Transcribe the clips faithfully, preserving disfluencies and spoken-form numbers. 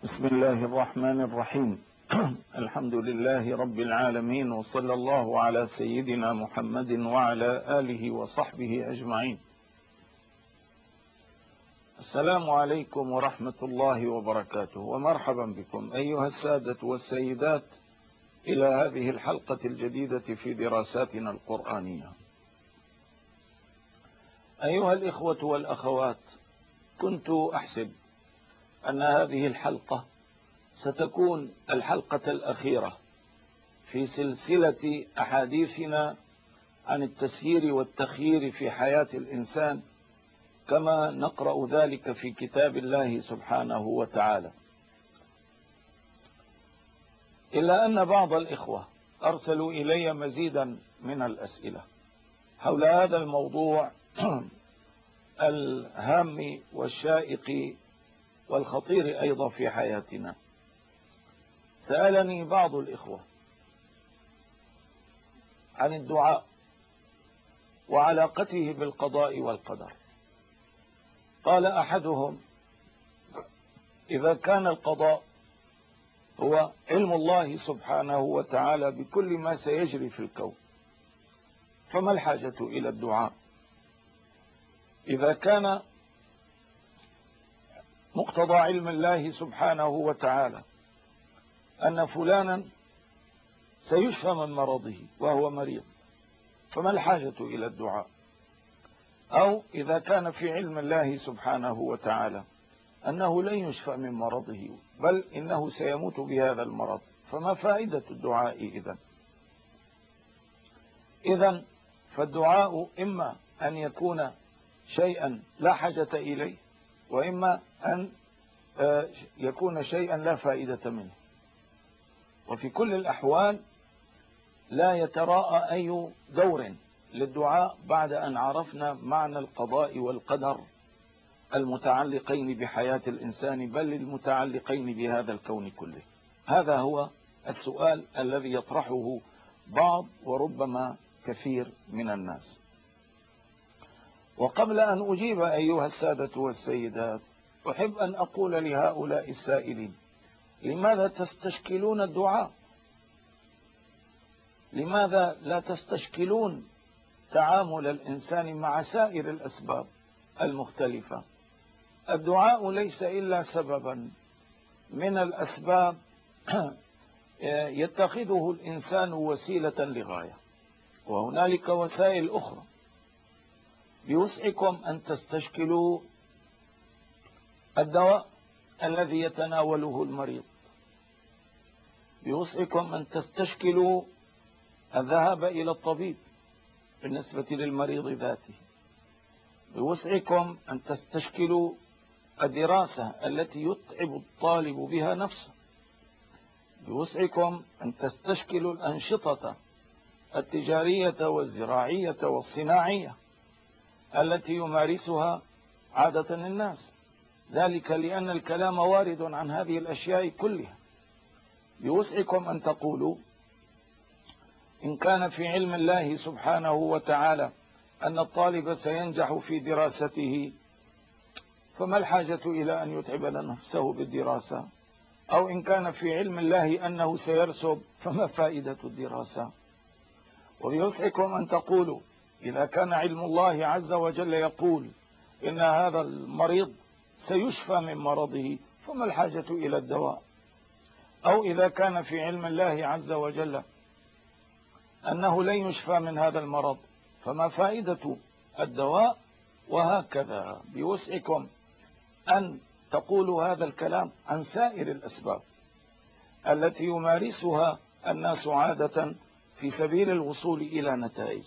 بسم الله الرحمن الرحيم. الحمد لله رب العالمين، وصلى الله على سيدنا محمد وعلى آله وصحبه أجمعين. السلام عليكم ورحمة الله وبركاته، ومرحبا بكم أيها السادة والسيدات إلى هذه الحلقة الجديدة في دراساتنا القرآنية. أيها الإخوة والأخوات، كنت أحسب أن هذه الحلقة ستكون الحلقة الأخيرة في سلسلة أحاديثنا عن التسيير والتخيير في حياة الإنسان، كما نقرأ ذلك في كتاب الله سبحانه وتعالى. إلا أن بعض الإخوة أرسلوا إلي مزيدا من الأسئلة حول هذا الموضوع الهام والشائق والخطير أيضا في حياتنا. سألني بعض الإخوة عن الدعاء وعلاقته بالقضاء والقدر. قال أحدهم: إذا كان القضاء هو علم الله سبحانه وتعالى بكل ما سيجري في الكون، فما الحاجة إلى الدعاء؟ إذا كان مقتضى علم الله سبحانه وتعالى أن فلانا سيشفى من مرضه وهو مريض، فما الحاجة إلى الدعاء؟ أو إذا كان في علم الله سبحانه وتعالى أنه لن يشفى من مرضه، بل إنه سيموت بهذا المرض، فما فائدة الدعاء إذن؟ إذن فالدعاء إما أن يكون شيئا لا حاجة إليه، وإما أن يكون شيئا لا فائدة منه. وفي كل الأحوال لا يتراءى أي دور للدعاء بعد أن عرفنا معنى القضاء والقدر المتعلقين بحياة الإنسان، بل المتعلقين بهذا الكون كله. هذا هو السؤال الذي يطرحه بعض وربما كثير من الناس. وقبل أن أجيب أيها السادة والسيدات، أحب أن أقول لهؤلاء السائلين: لماذا تستشكلون الدعاء؟ لماذا لا تستشكلون تعامل الإنسان مع سائر الأسباب المختلفة؟ الدعاء ليس إلا سببا من الأسباب يتخذه الإنسان وسيلة لغاية، وهنالك وسائل أخرى. بوسعكم أن تستشكلوا الدواء الذي يتناوله المريض، بوسعكم أن تستشكلوا الذهاب إلى الطبيب بالنسبة للمريض ذاته، بوسعكم أن تستشكلوا الدراسة التي يتعب الطالب بها نفسه، بوسعكم أن تستشكلوا الأنشطة التجارية والزراعية والصناعية التي يمارسها عادة الناس، ذلك لأن الكلام وارد عن هذه الأشياء كلها. بوسعكم أن تقولوا: إن كان في علم الله سبحانه وتعالى أن الطالب سينجح في دراسته، فما الحاجة إلى أن يتعب نفسه بالدراسة؟ أو إن كان في علم الله أنه سيرسب، فما فائدة الدراسة؟ وبوسعكم أن تقولوا: إذا كان علم الله عز وجل يقول إن هذا المريض سيشفى من مرضه، فما الحاجة إلى الدواء؟ أو إذا كان في علم الله عز وجل أنه لن يشفى من هذا المرض، فما فائدة الدواء؟ وهكذا بوسعكم أن تقولوا هذا الكلام عن سائر الأسباب التي يمارسها الناس عادة في سبيل الوصول إلى نتائج.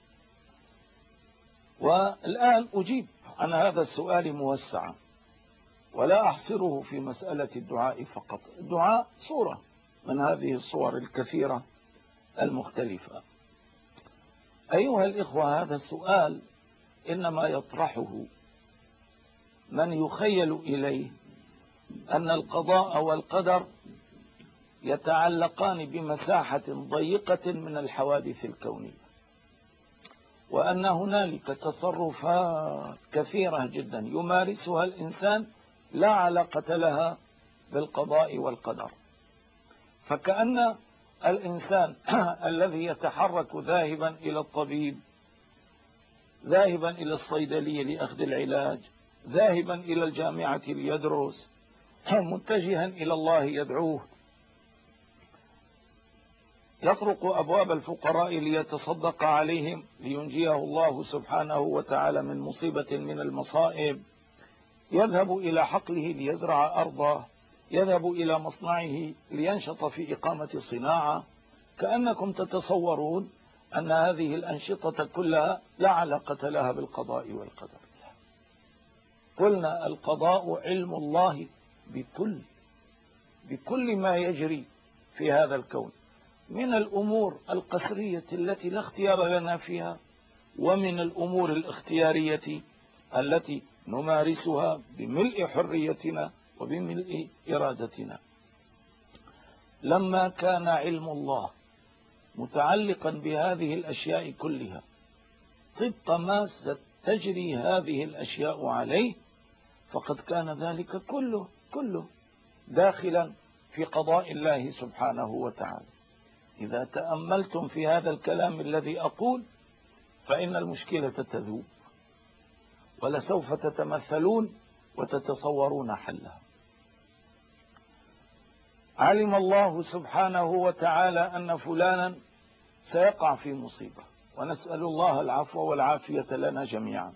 والآن أجيب عن هذا السؤال موسعا، ولا أحصره في مسألة الدعاء فقط. الدعاء صورة من هذه الصور الكثيرة المختلفة. أيها الإخوة، هذا السؤال إنما يطرحه من يخيل إليه أن القضاء والقدر يتعلقان بمساحة ضيقة من الحوادث الكونية، وأن هنالك تصرفات كثيرة جدا يمارسها الإنسان لا علاقة لها بالقضاء والقدر. فكأن الإنسان الذي يتحرك ذاهبا إلى الطبيب، ذاهبا إلى الصيدلية لأخذ العلاج، ذاهبا إلى الجامعة ليدرس، متجها إلى الله يدعوه، يطرق أبواب الفقراء ليتصدق عليهم لينجيه الله سبحانه وتعالى من مصيبة من المصائب، يذهب إلى حقله ليزرع أرضه، يذهب إلى مصنعه لينشط في إقامة صناعة. كأنكم تتصورون أن هذه الأنشطة كلها لا علاقة لها بالقضاء والقدر. قلنا القضاء علم الله بكل بكل ما يجري في هذا الكون من الأمور القسرية التي لا اختيار لنا فيها، ومن الأمور الاختيارية التي نمارسها بملء حريتنا وبملء إرادتنا. لما كان علم الله متعلقا بهذه الأشياء كلها طبق ما ستجري هذه الأشياء عليه، فقد كان ذلك كله كله داخلا في قضاء الله سبحانه وتعالى. إذا تأملتم في هذا الكلام الذي أقول فإن المشكلة تذوب، ولسوف تتمثلون وتتصورون حلها. علم الله سبحانه وتعالى أن فلانا سيقع في مصيبة، ونسأل الله العفو والعافية لنا جميعا.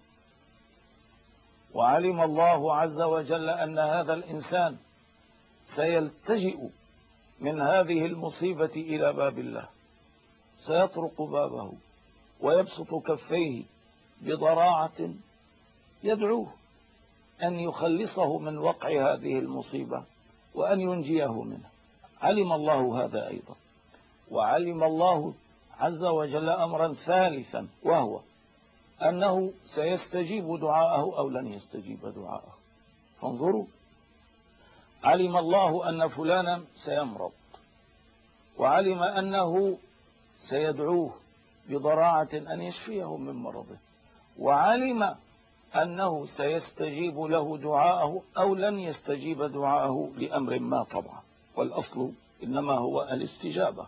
وعلم الله عز وجل أن هذا الإنسان سيلتجئ من هذه المصيبة إلى باب الله، سيطرق بابه ويبسط كفيه بضراعة يدعوه أن يخلصه من وقع هذه المصيبة وأن ينجيه منها. علم الله هذا أيضا. وعلم الله عز وجل أمرا ثالثا، وهو أنه سيستجيب دعاءه أو لن يستجيب دعاءه. فانظروا، علم الله أن فلانا سيمرض، وعلم أنه سيدعوه بضراعة أن يشفيه من مرضه، وعلم أنه سيستجيب له دعاءه أو لن يستجيب دعاءه لأمر ما طبعا، والأصل إنما هو الاستجابة.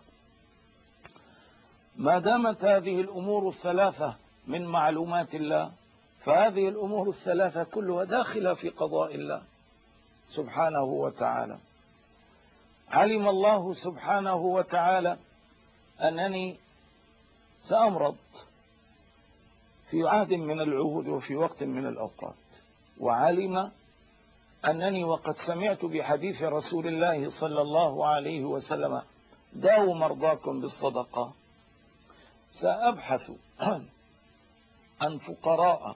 ما دامت هذه الأمور الثلاثة من معلومات الله، فهذه الأمور الثلاثة كلها داخلة في قضاء الله سبحانه وتعالى. علم الله سبحانه وتعالى أنني سأمرض في عهد من العهود وفي وقت من الأوقات، وعلم أنني وقد سمعت بحديث رسول الله صلى الله عليه وسلم: داووا مرضاكم بالصدقة. سأبحث عن فقراء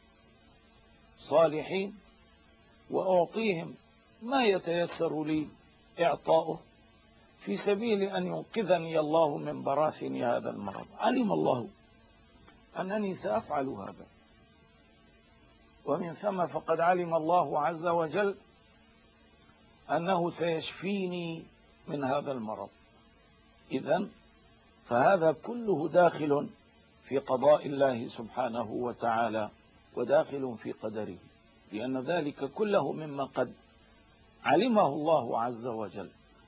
صالحين وأعطيهم ما يتيسر لي إعطاؤه في سبيل أن ينقذني الله من براثن هذا المرض. علم الله أنني سأفعل هذا، ومن ثم فقد علم الله عز وجل أنه سيشفيني من هذا المرض. إذن فهذا كله داخل في قضاء الله سبحانه وتعالى وداخل في قدره، لأن ذلك كله مما قد علمه الله عز وجل.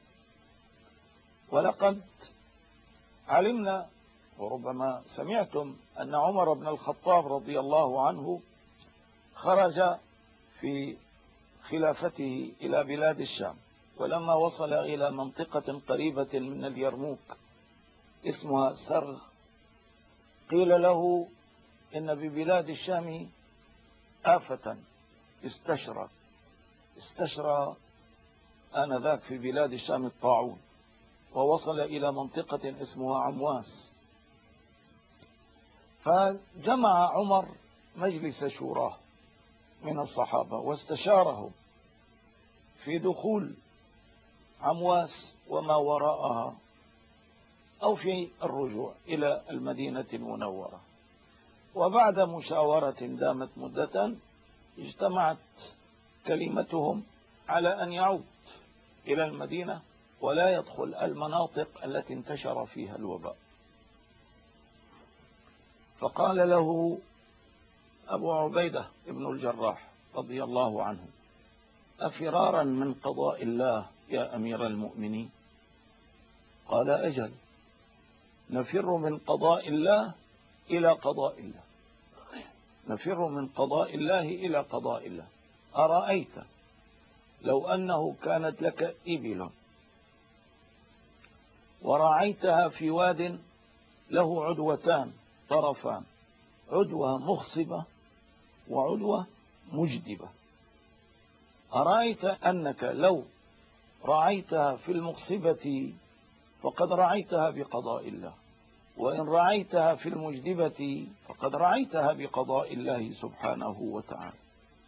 ولقد علمنا وربما سمعتم أن عمر بن الخطاب رضي الله عنه خرج في خلافته إلى بلاد الشام، ولما وصل إلى منطقة قريبة من اليرموك اسمها سرغ، قيل له إن ببلاد الشام آفة استشرى استشرى آنذاك في بلاد الشام الطاعون، ووصل إلى منطقة اسمها عمواس. فجمع عمر مجلس شوراه من الصحابة واستشارهم في دخول عمواس وما وراءها أو في الرجوع إلى المدينة المنورة. وبعد مشاورة دامت مدة اجتمعت كلمتهم على أن يعود إلى المدينة ولا يدخل المناطق التي انتشر فيها الوباء. فقال له أبو عبيدة ابن الجراح رضي الله عنه: أفرارا من قضاء الله يا أمير المؤمنين؟ قال أجل، نفر من قضاء الله إلى قضاء الله، نفر من قضاء الله إلى قضاء الله. أرأيت لو أنه كانت لك إبل ورعيتها في واد له عدوتان طرفان، عدوة مخصبة وعدوة مجدبة، أرأيت أنك لو رعيتها في المخصبة فقد رعيتها بقضاء الله، وإن رعيتها في المجدبة فقد رعيتها بقضاء الله سبحانه وتعالى.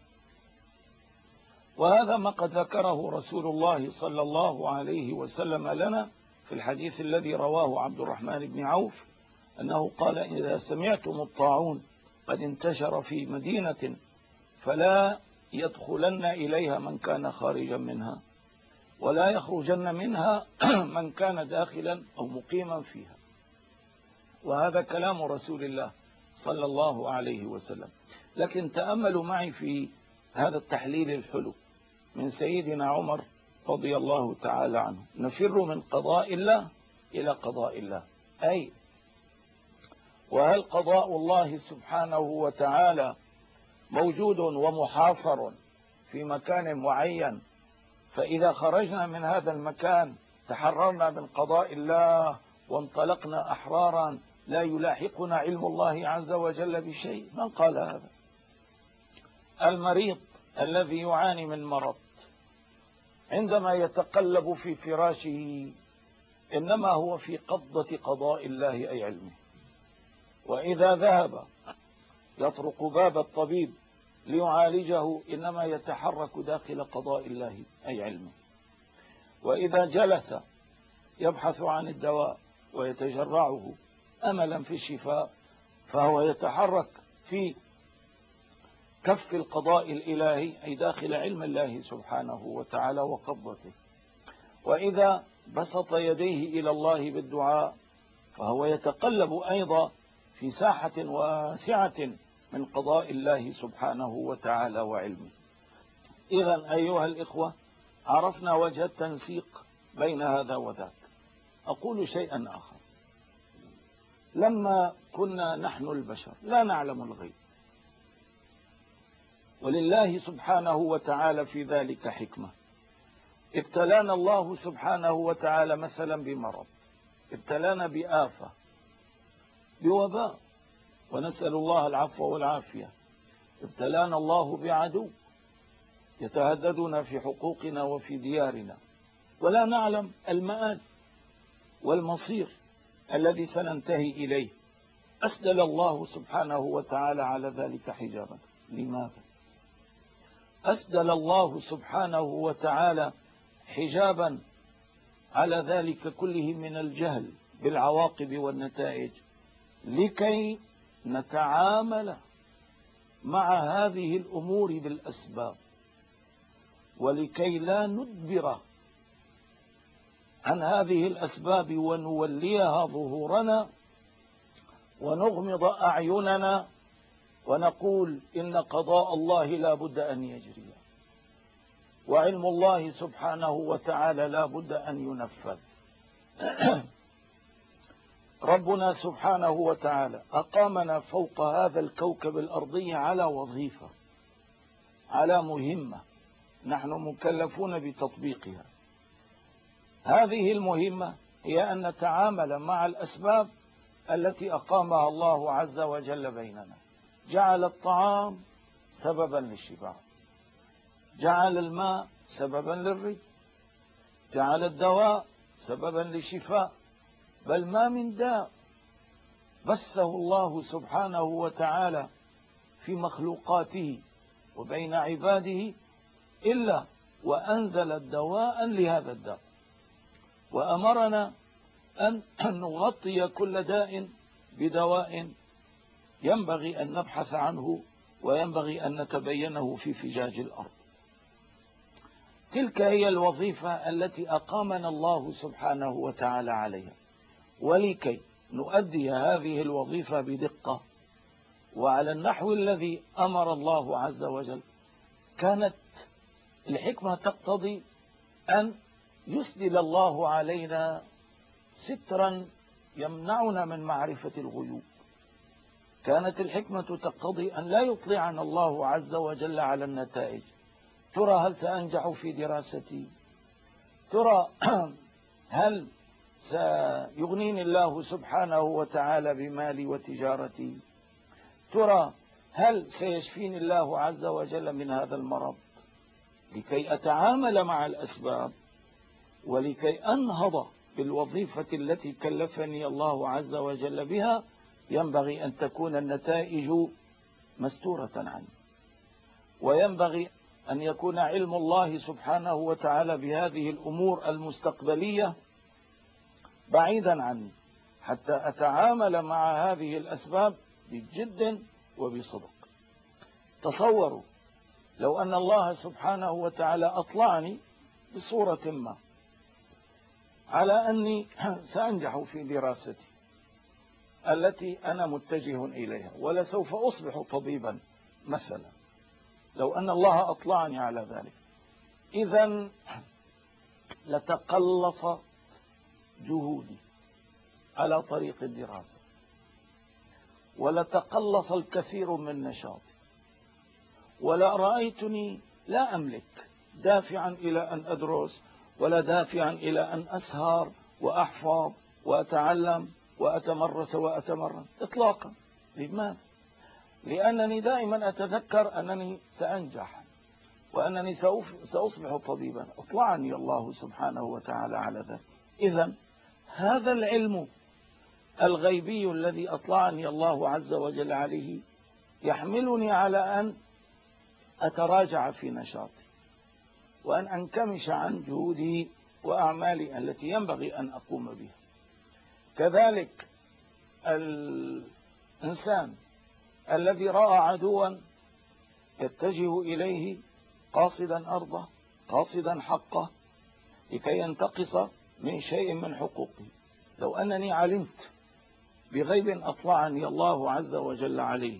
وهذا ما قد ذكره رسول الله صلى الله عليه وسلم لنا في الحديث الذي رواه عبد الرحمن بن عوف، أنه قال: إذا سمعتم الطاعون قد انتشر في مدينة فلا يدخلن إليها من كان خارجا منها، ولا يخرجن منها من كان داخلا أو مقيما فيها. وهذا كلام رسول الله صلى الله عليه وسلم. لكن تأملوا معي في هذا التحليل الحلو من سيدنا عمر رضي الله تعالى عنه: نفر من قضاء الله إلى قضاء الله، أي وهل قضاء الله سبحانه وتعالى موجود ومحاصر في مكان معين، فإذا خرجنا من هذا المكان تحررنا من قضاء الله وانطلقنا أحرارا لا يلاحقنا علم الله عز وجل بشيء؟ من قال هذا؟ المريض الذي يعاني من مرض عندما يتقلب في فراشه إنما هو في قبضة قضاء الله أي علمه، وإذا ذهب يطرق باب الطبيب ليعالجه إنما يتحرك داخل قضاء الله أي علمه، وإذا جلس يبحث عن الدواء ويتجرعه أملا في الشفاء فهو يتحرك في كف القضاء الإلهي أي داخل علم الله سبحانه وتعالى وقبضته. وإذا بسط يديه إلى الله بالدعاء فهو يتقلب أيضا في ساحة واسعة من قضاء الله سبحانه وتعالى وعلمه. إذن أيها الإخوة، عرفنا وجه التنسيق بين هذا وذاك. أقول شيئا آخر: لما كنا نحن البشر لا نعلم الغيب، ولله سبحانه وتعالى في ذلك حكمة. ابتلانا الله سبحانه وتعالى مثلا بمرض، ابتلانا بآفة، بوباء، ونسأل الله العفو والعافية. ابتلانا الله بعدو يتهددنا في حقوقنا وفي ديارنا، ولا نعلم المآل والمصير الذي سننتهي إليه. أسدل الله سبحانه وتعالى على ذلك حجابا. لماذا؟ أسدل الله سبحانه وتعالى حجابا على ذلك كله من الجهل بالعواقب والنتائج لكي نتعامل مع هذه الأمور بالأسباب، ولكي لا ندبر عن هذه الأسباب ونوليها ظهورنا ونغمض أعيننا ونقول إن قضاء الله لا بد أن يجري، وعلم الله سبحانه وتعالى لا بد أن ينفذ. ربنا سبحانه وتعالى أقامنا فوق هذا الكوكب الأرضي على وظيفة، على مهمة نحن مكلفون بتطبيقها. هذه المهمة هي أن نتعامل مع الأسباب التي أقامها الله عز وجل بيننا. جعل الطعام سببا للشبع، جعل الماء سببا للري، جعل الدواء سببا للشفاء، بل ما من داء بثه الله سبحانه وتعالى في مخلوقاته وبين عباده إلا وأنزل الدواء لهذا الداء، وأمرنا أن نغطي كل داء بدواء ينبغي أن نبحث عنه وينبغي أن نتبينه في فجاج الأرض. تلك هي الوظيفة التي أقامنا الله سبحانه وتعالى عليها، ولكي نؤدي هذه الوظيفة بدقة وعلى النحو الذي أمر الله عز وجل كانت الحكمة تقتضي أن يسدل الله علينا سترا يمنعنا من معرفة الغيوب. كانت الحكمة تقتضي أن لا يطلعنا الله عز وجل على النتائج. ترى هل سأنجح في دراستي؟ ترى هل سيغنيني الله سبحانه وتعالى بمالي وتجارتي؟ ترى هل سيشفيني الله عز وجل من هذا المرض؟ لكي أتعامل مع الأسباب ولكي أنهض بالوظيفة التي كلفني الله عز وجل بها، ينبغي أن تكون النتائج مستورة عني، وينبغي أن يكون علم الله سبحانه وتعالى بهذه الأمور المستقبلية بعيدا عني، حتى أتعامل مع هذه الأسباب بجد وبصدق. تصوروا لو أن الله سبحانه وتعالى أطلعني بصورة ما على أني سأنجح في دراستي التي أنا متجه إليها ولسوف أصبح طبيبا مثلا، لو أن الله أطلعني على ذلك، إذن لتقلص جهودي على طريق الدراسة، ولتقلص الكثير من نشاطي، ولا رأيتني لا أملك دافعا إلى أن أدرس، ولا دافعا إلى أن أسهر وأحفظ وأتعلم وأتمرس وأتمرن إطلاقا. لماذا؟ لأنني دائما أتذكر أنني سأنجح وأنني سأصبح طبيبا. أطلعني الله سبحانه وتعالى على ذلك. إذن هذا العلم الغيبي الذي أطلعني الله عز وجل عليه يحملني على أن أتراجع في نشاطي، وأن أنكمش عن جهودي وأعمالي التي ينبغي أن أقوم بها. كذلك الإنسان الذي رأى عدوا يتجه إليه قاصدا أرضه قاصدا حقه لكي ينتقص من شيء من حقوقه، لو أنني علمت بغيب أطلعني الله عز وجل عليه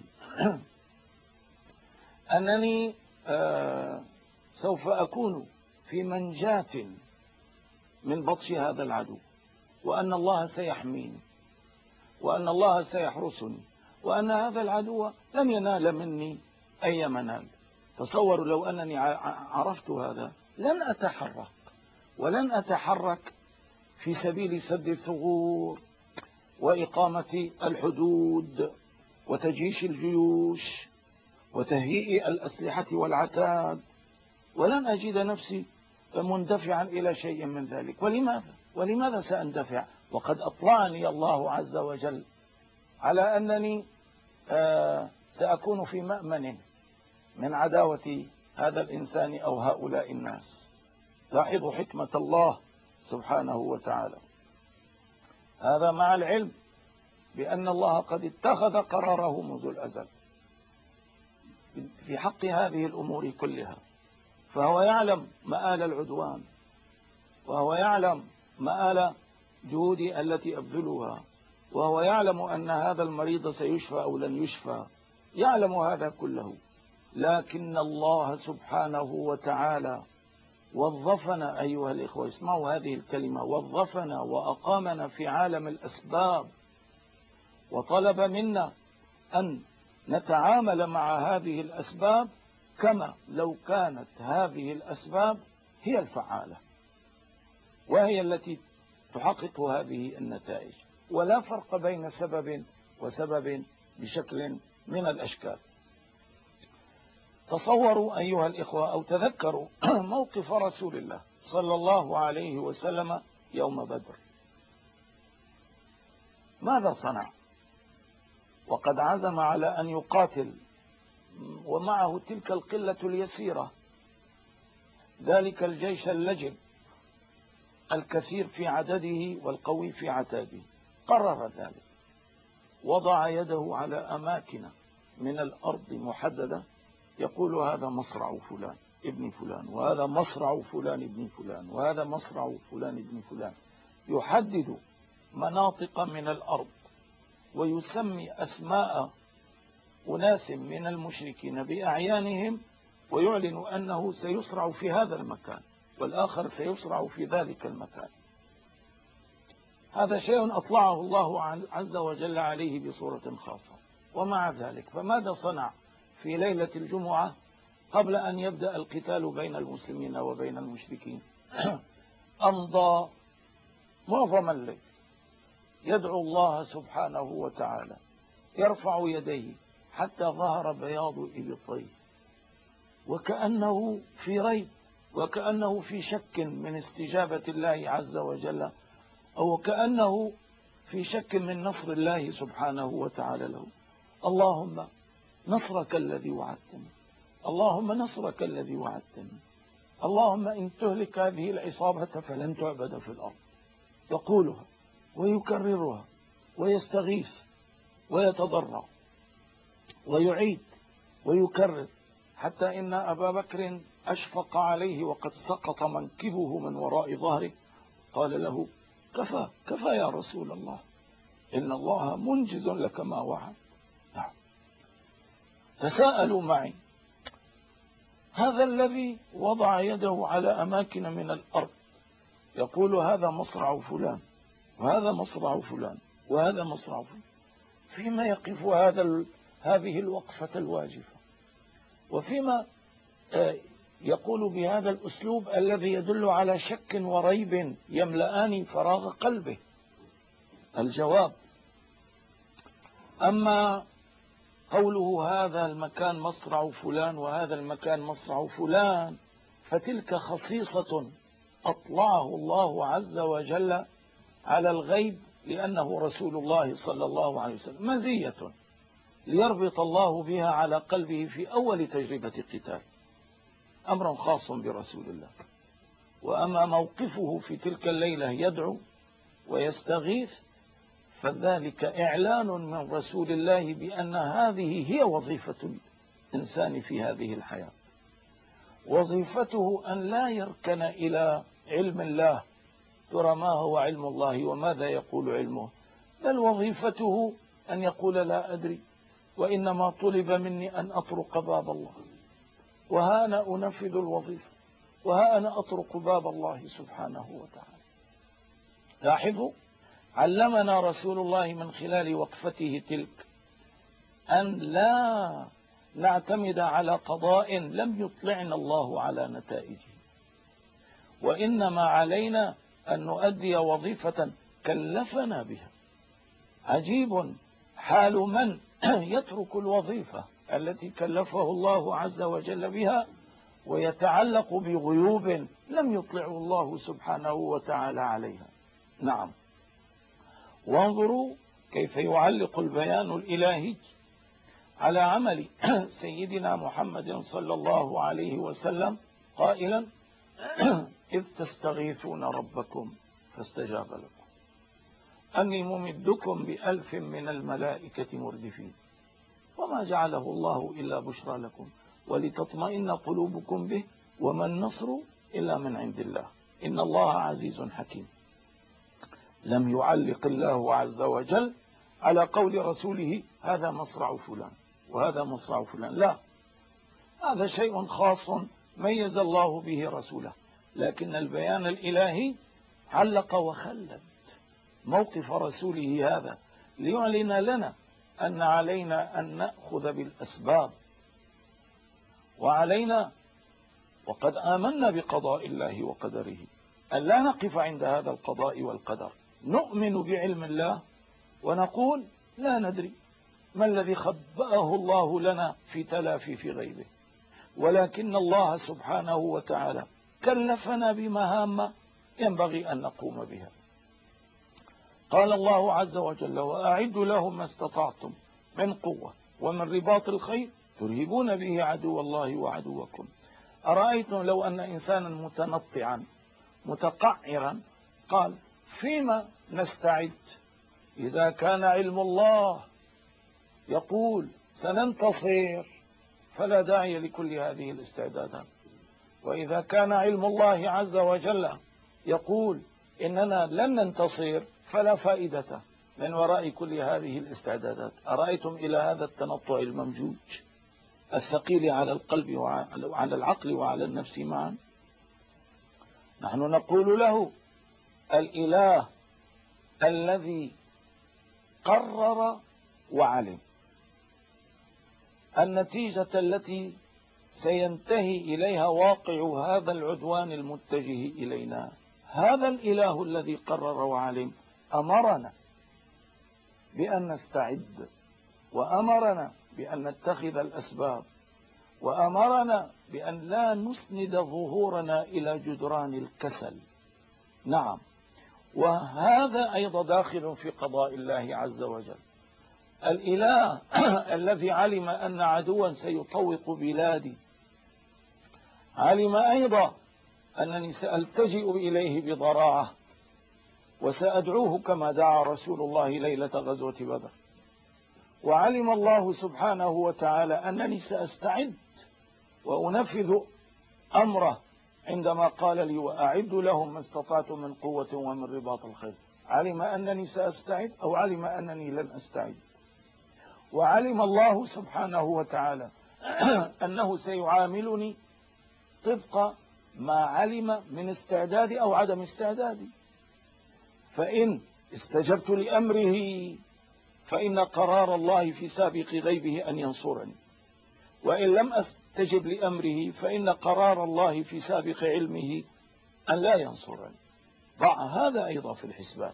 أنني آه سوف أكون في منجاة من بطش هذا العدو، وأن الله سيحميني، وأن الله سيحرسني، وأن هذا العدو لن ينال مني أي منال. تصوروا لو أنني عرفت هذا لن أتحرك، ولن أتحرك في سبيل سد الثغور وإقامة الحدود وتجيش الجيوش وتهيئ الأسلحة والعتاد، ولن أجد نفسي مندفعا إلى شيء من ذلك. ولماذا؟ ولماذا سأندفع وقد أطلعني الله عز وجل على أنني آه سأكون في مأمن من عداوة هذا الإنسان أو هؤلاء الناس. لاحظوا حكمة الله سبحانه وتعالى. هذا مع العلم بأن الله قد اتخذ قراره منذ الأزل في حق هذه الأمور كلها، فهو يعلم مآل العدوان، وهو يعلم مآل جهودي التي أبذلها، وهو يعلم أن هذا المريض سيشفى أو لن يشفى، يعلم هذا كله. لكن الله سبحانه وتعالى وظفنا أيها الإخوة، اسمعوا هذه الكلمة، وظفنا وأقامنا في عالم الأسباب، وطلب منا أن نتعامل مع هذه الأسباب كما لو كانت هذه الأسباب هي الفعالة، وهي التي تحقق هذه النتائج، ولا فرق بين سبب وسبب بشكل من الأشكال. تصوروا أيها الإخوة أو تذكروا موقف رسول الله صلى الله عليه وسلم يوم بدر. ماذا صنع وقد عزم على أن يقاتل ومعه تلك القلة اليسيرة، ذلك الجيش اللجب الكثير في عدده والقوي في عتاده؟ قرر ذلك، وضع يده على أماكن من الأرض محددة، يقول هذا مصرع فلان ابن فلان، وهذا مصرع فلان ابن فلان، وهذا مصرع فلان ابن فلان. يحدد مناطق من الأرض ويسمي أسماء أناس من المشركين بأعيانهم ويعلن أنه سيسرع في هذا المكان والآخر سيسرع في ذلك المكان. هذا شيء أطلعه الله عز وجل عليه بصورة خاصة. ومع ذلك فماذا صنع في ليلة الجمعة قبل أن يبدأ القتال بين المسلمين وبين المشركين؟ أمضى معظم الليل يدعو الله سبحانه وتعالى، يرفع يديه حتى ظهر بياض إبطيه، وكأنه في ريب، وكأنه في شك من استجابة الله عز وجل، أو كأنه في شك من نصر الله سبحانه وتعالى له. اللهم نصرك الذي وعدتني، اللهم نصرك الذي وعدتني، اللهم إن تهلك هذه العصابة فلن تعبد في الأرض. يقولها ويكررها ويستغيث ويتضرع ويعيد ويكرر، حتى إن أبا بكر أشفق عليه وقد سقط منكبه من وراء ظهره، قال له: كفى كفى يا رسول الله، إن الله منجز لك ما وعد. نعم. تساءلوا معي، هذا الذي وضع يده على أماكن من الأرض يقول هذا مصرع فلان وهذا مصرع فلان وهذا مصرع فلان، فيما يقف هذا هذه الوقفة الواجفة، وفيما يقول بهذا الأسلوب الذي يدل على شك وريب يملأان فراغ قلبه؟ الجواب: أما قوله هذا المكان مصرع فلان وهذا المكان مصرع فلان فتلك خصيصة أطلعه الله عز وجل على الغيب، لأنه رسول الله صلى الله عليه وسلم، مزية ليربط الله بها على قلبه في أول تجربة قتال، أمر خاص برسول الله. وأما موقفه في تلك الليلة يدعو ويستغيث فذلك إعلان من رسول الله بأن هذه هي وظيفة الإنسان في هذه الحياة. وظيفته أن لا يركن إلى علم الله، ترى ما هو علم الله وماذا يقول علمه، بل وظيفته أن يقول لا أدري، وإنما طلب مني أن أطرق باب الله، وها أنا أنفذ الوظيفة، وها أنا أطرق باب الله سبحانه وتعالى. لاحظوا، علمنا رسول الله من خلال وقفته تلك أن لا نعتمد على قضاء لم يطلعنا الله على نتائجه، وإنما علينا أن نؤدي وظيفة كلفنا بها. عجيب حال من يترك الوظيفة التي كلفه الله عز وجل بها ويتعلق بغيوب لم يطلعه الله سبحانه وتعالى عليها. نعم. وانظروا كيف يعلق البيان الإلهي على عمل سيدنا محمد صلى الله عليه وسلم قائلا: إذ تستغيثون ربكم فاستجاب لكم أني ممدكم بألف من الملائكة مردفين وما جعله الله إلا بشرى لكم ولتطمئن قلوبكم به وما النصر إلا من عند الله إن الله عزيز حكيم. لم يعلق الله عز وجل على قول رسوله هذا مصرع فلان وهذا مصرع فلان، لا، هذا شيء خاص ميز الله به رسوله، لكن البيان الإلهي علق وخلد موقف رسوله هذا ليعلن لنا أن علينا أن نأخذ بالأسباب، وعلينا وقد آمنا بقضاء الله وقدره أن لا نقف عند هذا القضاء والقدر، نؤمن بعلم الله ونقول لا ندري ما الذي خبأه الله لنا في تلافي في غيبه، ولكن الله سبحانه وتعالى كلفنا بمهام ينبغي أن نقوم بها. قال الله عز وجل: وأعدوا لهم ما استطعتم من قوة ومن رباط الخيل ترهبون به عدو الله وعدوكم. أرأيتم لو أن إنسانا متنطعا متقعرا قال: فيما نستعد؟ إذا كان علم الله يقول سننتصر فلا داعي لكل هذه الاستعدادات، وإذا كان علم الله عز وجل يقول إننا لن ننتصر فلا فائدة من وراء كل هذه الاستعدادات. أرأيتم إلى هذا التنطع الممجوج؟ الثقيل على القلب وعلى العقل وعلى النفس معا. نحن نقول له الإله الذي قرر وعلم النتيجة التي سينتهي إليها واقع هذا العدوان المتجه إلينا. هذا الإله الذي قرر وعلم أمرنا بأن نستعد، وأمرنا بأن نتخذ الأسباب، وأمرنا بأن لا نسند ظهورنا إلى جدران الكسل. نعم، وهذا أيضا داخل في قضاء الله عز وجل. الإله الذي علم أن عدوا سيطوق بلادي، علم أيضا أنني سألتجئ إليه بضراعة وسأدعوه كما دعا رسول الله ليلة غزوة بدر. وعلم الله سبحانه وتعالى أنني سأستعد وأنفذ أمره عندما قال لي وأعد لهم ما استطعتم من قوة ومن رباط الخيل. علم أنني سأستعد أو علم أنني لن أستعد. وعلم الله سبحانه وتعالى أنه سيعاملني طبق ما علم من استعدادي أو عدم استعدادي. فإن استجبت لأمره فإن قرار الله في سابق غيبه أن ينصرني، وإن لم أستجب لأمره فإن قرار الله في سابق علمه أن لا ينصرني. ضع هذا أيضا في الحسبان.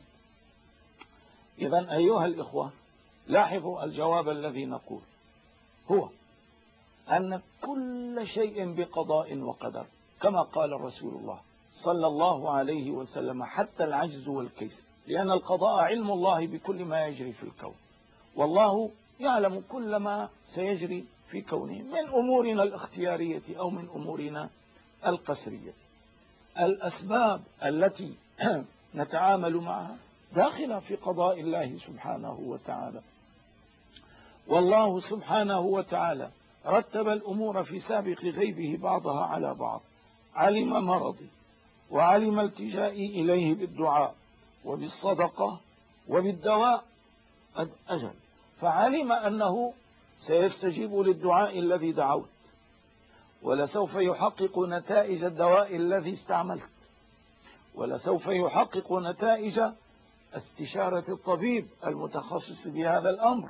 إذن أيها الإخوة، لاحظوا الجواب الذي نقول هو أن كل شيء بقضاء وقدر، كما قال رسول الله صلى الله عليه وسلم، حتى العجز والكيس، لأن القضاء علم الله بكل ما يجري في الكون، والله يعلم كل ما سيجري في كونه من أمورنا الاختيارية أو من أمورنا القسرية. الأسباب التي نتعامل معها داخلة في قضاء الله سبحانه وتعالى. والله سبحانه وتعالى رتب الأمور في سابق غيبه بعضها على بعض. علم مرضي، وعلم التجائي إليه بالدعاء وبالصدقة وبالدواء أجل، فعلم أنه سيستجيب للدعاء الذي دعوت، ولسوف يحقق نتائج الدواء الذي استعملت، ولسوف يحقق نتائج استشارة الطبيب المتخصص بهذا الأمر،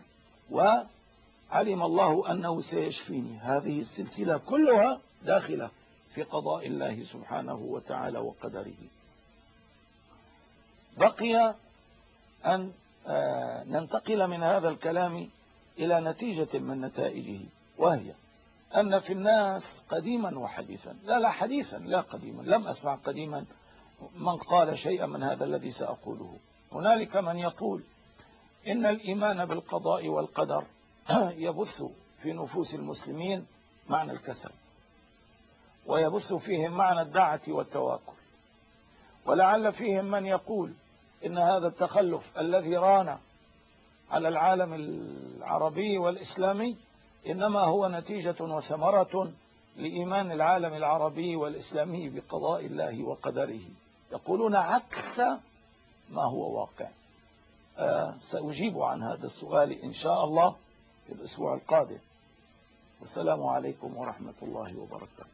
وعلم الله أنه سيشفيني. هذه السلسلة كلها داخلة في قضاء الله سبحانه وتعالى وقدره. بقي أن ننتقل من هذا الكلام إلى نتيجة من نتائجه، وهي أن في الناس قديما وحديثا، لا لا حديثا لا قديما، لم أسمع قديما من قال شيئا من هذا الذي سأقوله. هنالك من يقول إن الإيمان بالقضاء والقدر يبث في نفوس المسلمين معنى الكسل، ويبث فيهم معنى الدعة والتواكل، ولعل فيهم من يقول إن هذا التخلف الذي ران على العالم العربي والإسلامي إنما هو نتيجة وثمرة لإيمان العالم العربي والإسلامي بقضاء الله وقدره. يقولون عكس ما هو واقع. آه سأجيب عن هذا السؤال إن شاء الله في الأسبوع القادم. والسلام عليكم ورحمة الله وبركاته.